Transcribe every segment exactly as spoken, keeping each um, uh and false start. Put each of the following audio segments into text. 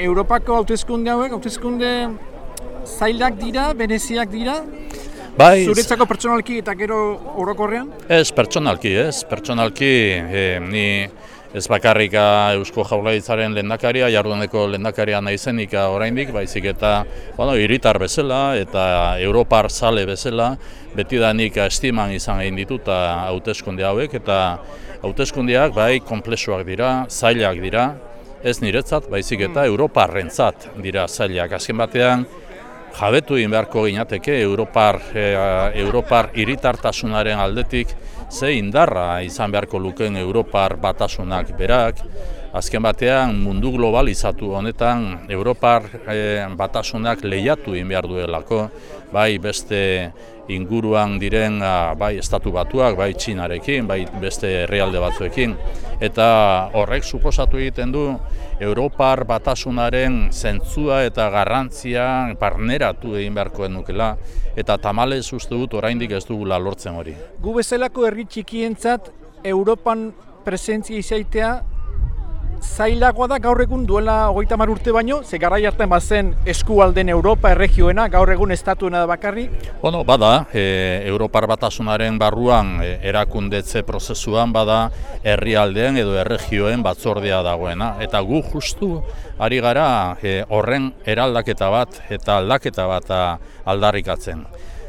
Europako hauteskunde hauek, hauteskunde zailak dira, bereziak dira? Bai, zuretzako pertsonalki eta gero orokorrean? Ez, pertsonalki, ez. Pertsonalki, eh, ni ez bakarrika Eusko Jaurlaritzaren lehendakaria, jarduneko lehendakaria naizenik oraindik, baizik eta bueno, hiritar bezala eta Europar zale bezala, betidanik estiman izan egin ditut hauteskunde hauek, eta hauteskundeak bai konplexuak dira, zailak dira, ez niretzat, baizik eta Europarrentzat dira zailak. Azken batean, jabetu egin beharko ginateke Europar, e, Europar hiritartasunaren aldetik ze indarra izan beharko lukeen Europar batasunak berak. Azken batean mundu globalizatu honetan Europar e, batasunak lehiatu egin behar duelako, bai beste inguruan diren bai estatu batuak, bai Txinarekin, bai beste herrialde batzuekin. Eta horrek suposatu egiten du Europar batasunaren zentzua eta garrantzia barneratu egin beharko nukela, eta tamalez uste dut oraindik ez dugula lortzen hori. Gu bezalako herri txikientzat Europan presentzia izaitea zailagoa da gaur egun duela hogeita hamar urte baino, ze garai hartan bazen eskualden Europa erregioena, gaur egun estatuena da bakarri? Bueno, bada, e, Europar batasunaren barruan e, erakundetze prozesuan bada herrialdeen edo erregioen batzordea dagoena. Eta gu justu ari gara e, horren eraldaketa bat eta aldaketa bat aldarrikatzen.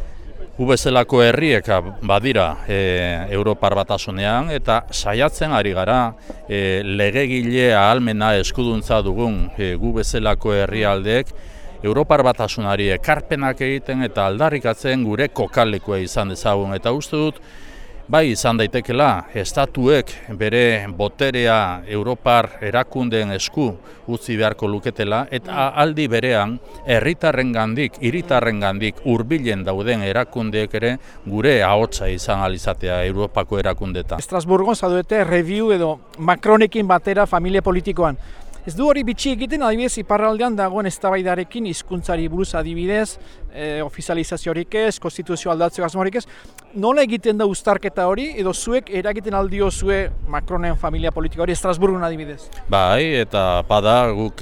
Gu bezalako herriek badira e, Europar batasunean eta saiatzen ari gara e, legegile ahalmena eskuduntza dugun e, gu bezalako herrialdeek Europar batasunari ekarpenak egiten eta aldarrikatzen gure kokalekua izan dezagun. Eta uste dut, bai izan daitekela, estatuek bere boterea Europar erakundeen esku utzi beharko luketela, eta aldi berean herritarrengandik, hiritarrengandik hurbilen dauden erakundeek ere gure ahotsa izan alizatea Europako erakundetan. Estrasburgon zaudete review edo Macronekin batera familia politikoan. Ez du hori bitxi egiten, adibidez, iparraldean dagoen eztabaidarekin hizkuntzari buruz adibidez, e, ofizializaziorik ez, konstituzio aldatzeko asmorik ez. Nola egiten da uztarketa hori, edo zuek eragiten aldio zue Macronen familia politika hori Estrasburgon adibidez? Bai, eta bada guk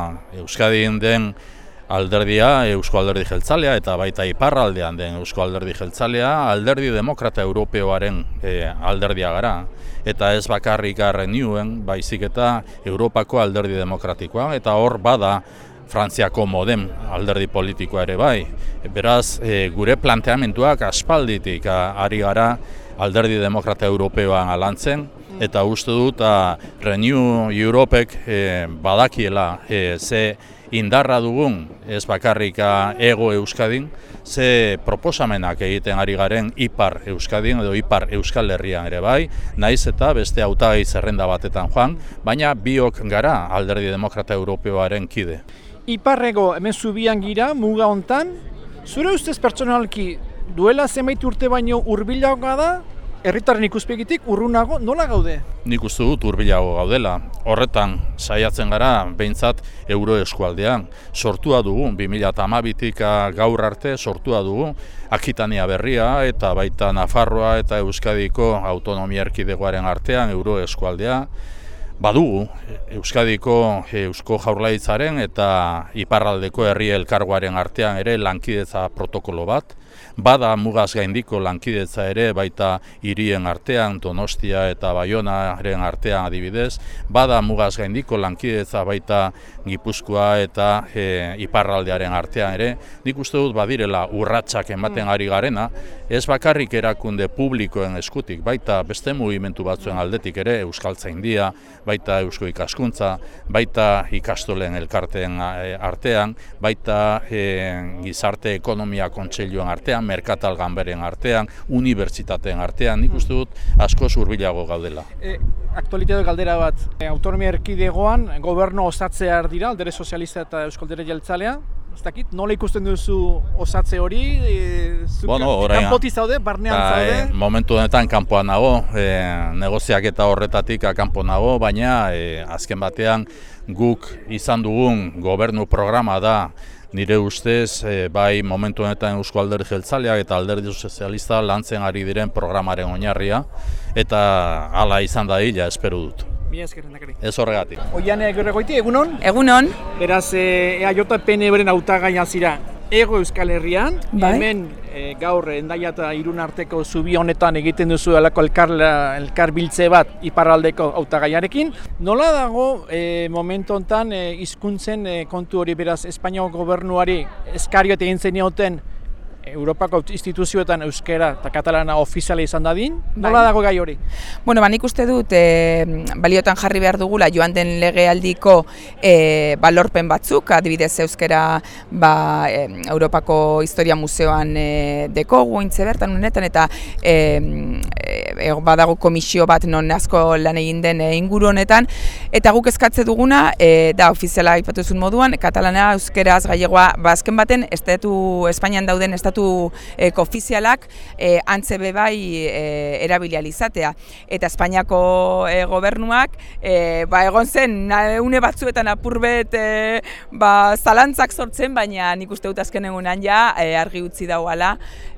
Euskadin den alderdia, Eusko Alderdi Jeltzalea, eta baita iparraldean den Eusko Alderdi Jeltzalea, Alderdi Demokrata Europeoaren e, alderdia gara. Eta ez bakarrik Renewen, baizik eta Europako alderdi demokratikoa, eta hor bada Frantziako Modem alderdi politikoa ere bai. Beraz, e, gure planteamenduak aspalditik a, ari gara alderdi demokrata europeoan alantzen, eta uste dut a, Renew Europek e, badakiela e, ze indarra dugun, ez bakarrik ego Euskadin, ze proposamenak egiten ari garen Ipar Euskadin edo Ipar Euskal Herrian ere bai, naiz eta beste hautagai zerrenda batetan joan, baina biok gara alderdi demokrata europeoaren kide. Iparrego hemen zubian gira, muga hontan, zure ustez pertsonalki duela zenbait urte baino hurbilagoa da, herritarren ikuspegitik urrunago nola gaude? Nik uste dut hurbilago gaudela. Horretan saiatzen gara behintzat euro eskualdean. Sortua dugu, bi mila hamabitik gaur arte sortua dugu Akitania berria eta baita Nafarroa eta Euskadiko autonomia erkidegoaren artean euro eskualdea. Badugu Euskadiko Eusko Jaurlaritzaren eta iparraldeko herri elkargoaren artean ere lankidetza protokolo bat. Bada mugaz gaindiko lankidetza ere baita hirien artean, Donostia eta Baionaren artean adibidez. Bada mugaz gaindiko lankidetza baita Gipuzkoa eta e, iparraldearen artean ere. Nik uste dut badirela urratsak ematen ari garena, ez bakarrik erakunde publikoen eskutik, baita beste mugimendu batzuen aldetik ere, Euskaltzaindia, baita Eusko Ikaskuntza, baita ikastolen elkarteen artean, baita e, gizarte ekonomia kontseiluen artean, merkatal ganberen artean, unibertsitateen artean, nik uste dut asko hurbilago gaudela. E, aktualitate galdera bat, e, autonomia erkidegoan gobernu osatzea dira, Alderdi Sozialista eta Eusko Alderdi Jeltzalea. Ez dakit, nola ikusten duzu osatze hori? E, bueno, orain, kanpoti zaude, barnean ba, zaude? E, momentu honetan kanpoan nago, e, negoziaketa horretatik kanpo nago, baina e, azken batean guk izan dugun gobernu programa da nire ustez, e, bai momentu honetan Eusko Alderdi Jeltzaleak eta Alderdi Sozialista lantzen ari diren programaren oinarria, eta hala izan da hila, espero dut. Mila esker, lehendakari. Ez horregatik. Oian Egurregoiti, egunon? Egunon. Beraz, E A J P N B-ren hautagaia zira Hego Euskal Herrian, bai. Hemen e, gaur Hendaia eta Irun arteko zubi honetan egiten duzu alako elkar, elkar biltze bat iparraldeko hautagaiarekin. Nola dago e, momentu honetan e, hizkuntzen e, kontu hori, beraz Espainiako gobernuari eskariot egin zenioten Europako instituzioetan euskera eta katalana ofiziala izan dadin, nola bai. dago gai hori? Bueno, ba, nik uste dut e, baliotan jarri behar dugula joan den legealdiko e, balorpen batzuk, adibidez euskera ba, e, Europako Historia Museoan e, dekogu intze bertan honetan eta e, e, badago komisio bat non asko lan egin den e, inguru honetan eta guk eskatze duguna e, da ofiziala aipatu zuen moduan, katalana, euskeraz, gallegoa, ba, azken baten estatu Espainian dauden estatu ofizialak e, antze bebai e, erabilializatea. Eta Espainiako e, gobernuak e, ba, egon zen une batzuetan apurbet e, ba, zalantzak sortzen, baina nik uste dut azken egunan ja e, argi utzi dauala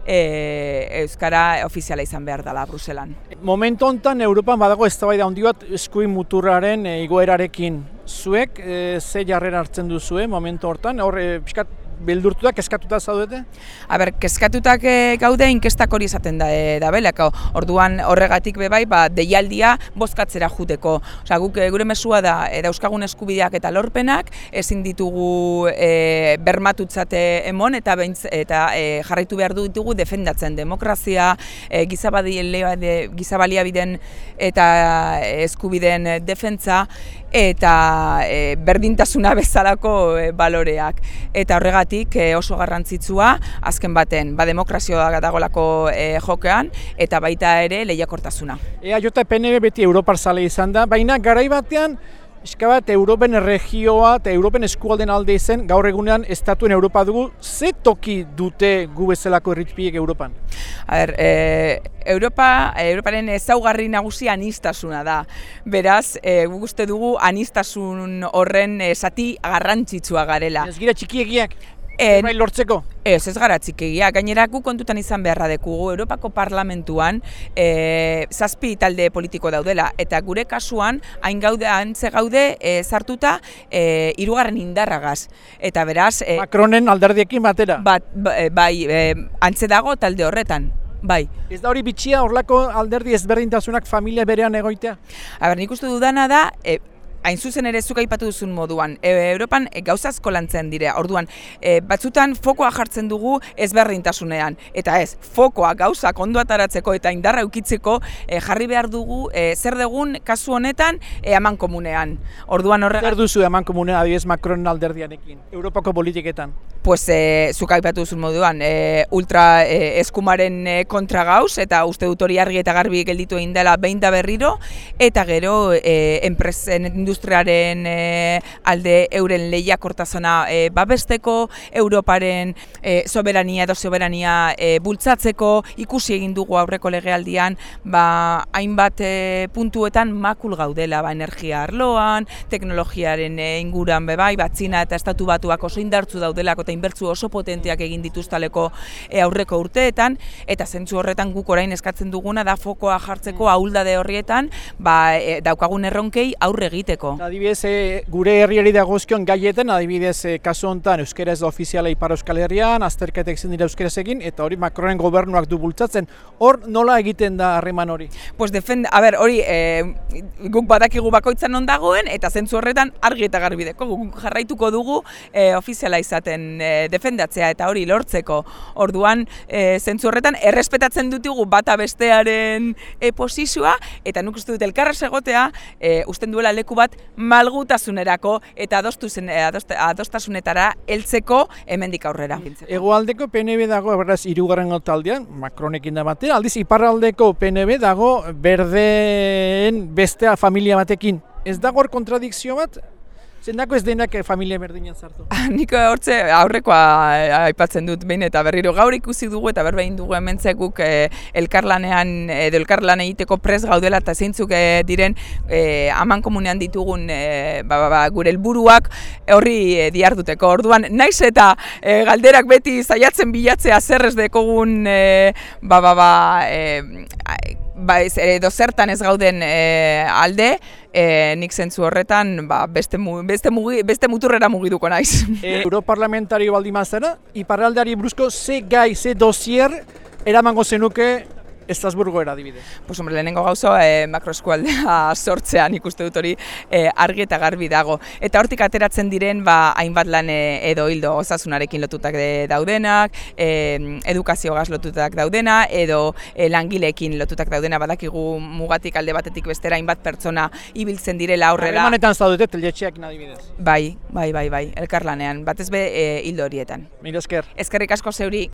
e, euskara ofiziala izan behar dela Bruselan. Momentu honetan Europan badago eztabaida handi bat eskuin muturraren e, igoerarekin. Zuek e, ze jarrera hartzen duzue momentu hortan? Hor e, pixkat beldurtutak, kezkatuta zaudete? A ber, kezkatutak e, gaude inkestak hori izaten da, e, da belako. Orduan horregatik bebai, ba, deialdia bozkatzera juteko. Osea, guk e, gure mesua da, e, dauzkagun eskubideak eta lorpenak, ezin ditugu e, bermatutzate emon eta, beintz, eta e, jarraitu behar ditugu defendatzen demokrazia, e, gizabaliabideen eta eskubideen defentsa, eta e, berdintasuna bezalako e, baloreak. Eta horregatik e, oso garrantzitsua, azken baten, ba, demokrazioa dagolako e, jokean, eta baita ere lehiakortasuna. E A J P N B beti Europar zale izan da, baina garai batean, eska bat, Europen erregioa eta Europen eskualden alde izen, gaur egunean estatuen Europa dugu, ze toki dute gu bezalako herripiek Europan? A ber, e, Europa, Europaren ezaugarri nagusia anistasuna da. Beraz, e, guk uste dugu anistasun horren e, zati garrantzitsua garela. Ez gira txikiegiak? En, bai lortzeko? Ez, ez gara txikegia. Gainera, gu kontutan izan beharra dekugu Europako Parlamentuan e, zazpi talde politiko daudela. Eta gure kasuan, hain gaude, antze gaude, e, sartuta e, hirugarren indarragaz. Eta beraz... E, Macronen alderdiekin batera? Bat, bai, e, antze dago talde horretan. Bai. Ez da hori bitxia horlako alderdi ezberdintasunak familia berean egoitea? A ber, nik uste dudana da, e, hain zuzen ere zuk aipatu duzun moduan, e, Europan e, gauza asko lantzen dire, orduan, e, batzutan fokoa jartzen dugu ezberdintasunean, eta ez, fokoa gauzak ondo ataratzeko eta indarra eukitzeko e, jarri behar dugu e, zer dugun kasu honetan e, aman komunean. Orduan horregatik... Zer duzu aman komunean adibidez Macronen alderdiarekin, Europako politiketan? Pues e, zuk aipatu duzun moduan, e, ultra e, eskumaren e, kontra gauz, eta uste dut hori argi eta garbi gelditu egin dela behin da berriro, eta gero e, enpresen industriaren e, alde euren lehiakortasuna e, babesteko, Europaren e, soberania edo soberania e, bultzatzeko, ikusi egin dugu aurreko legealdian, ba, hainbat e, puntuetan makul gaudela, ba, energia arloan, teknologiaren e, inguran bebai, ba, Txina eta Estatu Batuak oso indartzu daudelako eta inbertsu oso potenteak egin dituztaleko e, aurreko urteetan, eta zentzu horretan guk orain eskatzen duguna da fokoa jartzeko ahuldade horrietan, ba, e, daukagun erronkei aurre egiteko. Adibidez, e, gure herriari dagozkion gaietan, adibidez, e, kasu honetan euskera ez da ofiziala Ipar Euskal Herrian, azterketek zen dira euskeraz egin, eta hori Macronen gobernuak du bultzatzen. Hor nola egiten da harreman hori? Pues defend, a ber, hori e, guk badakigu bakoitzan non dagoen, eta zentzu horretan argi eta garbideko. Guk jarraituko dugu e, ofiziala izaten e, defendatzea eta hori lortzeko. Orduan, e, zentzu horretan, errespetatzen ditugu bata bestearen e, posizioa, eta nuk uste dut elkarrez egotea, e, usten duela leku bat malgutasunerako eta adostuzen, adost, adostasunetara heltzeko hemendik aurrera. Hegoaldeko P N B dago, beraz, hirugarren taldean, Macronekin da batera, aldiz iparraldeko P N B dago berdeen bestea familia batekin. Ez dago hor kontradikzio bat? Zendako ez denak familia berdinean sartu? Nik hortze aurrekoa aipatzen dut behin eta berriro gaur ikusi dugu eta berbein dugu hementze guk e, elkarlanean edo elkarlan egiteko prest gaudela eta zeintzuk e, diren e, aman komunean ditugun e, ba, ba, ba, gure helburuak horri e, diarduteko. Orduan naiz eta e, galderak beti saiatzen bilatzea zer ez dekogun e, ba, ba, ba, e, ba, ez, edo zertan ez gauden e, alde, e, nik zentzu horretan ba, beste, mu, beste, mugi, beste muturrera mugiduko naiz. E, Europarlamentario baldin mazera, iparraldeari buruzko ze gai, ze dosier eramango zenuke Estrasburgoera adibidez. Pues hombre, lehenengo gauza e, makroeskualdea sortzean ikuste dut hori e, argi eta garbi dago. Eta hortik ateratzen diren ba, hainbat lan e, edo hildo osasunarekin lotutak de, daudenak, e, edukazioagaz lotutak daudena, edo e, langileekin lotutak daudena, badakigu mugatik alde batetik bestera hainbat pertsona ibiltzen direla aurrera. Harremanetan zaudete teletxeakin adibidez. Bai, bai, bai, bai, elkarlanean, batez be e, hildo horietan. Mila esker. Eskerrik asko zeuri.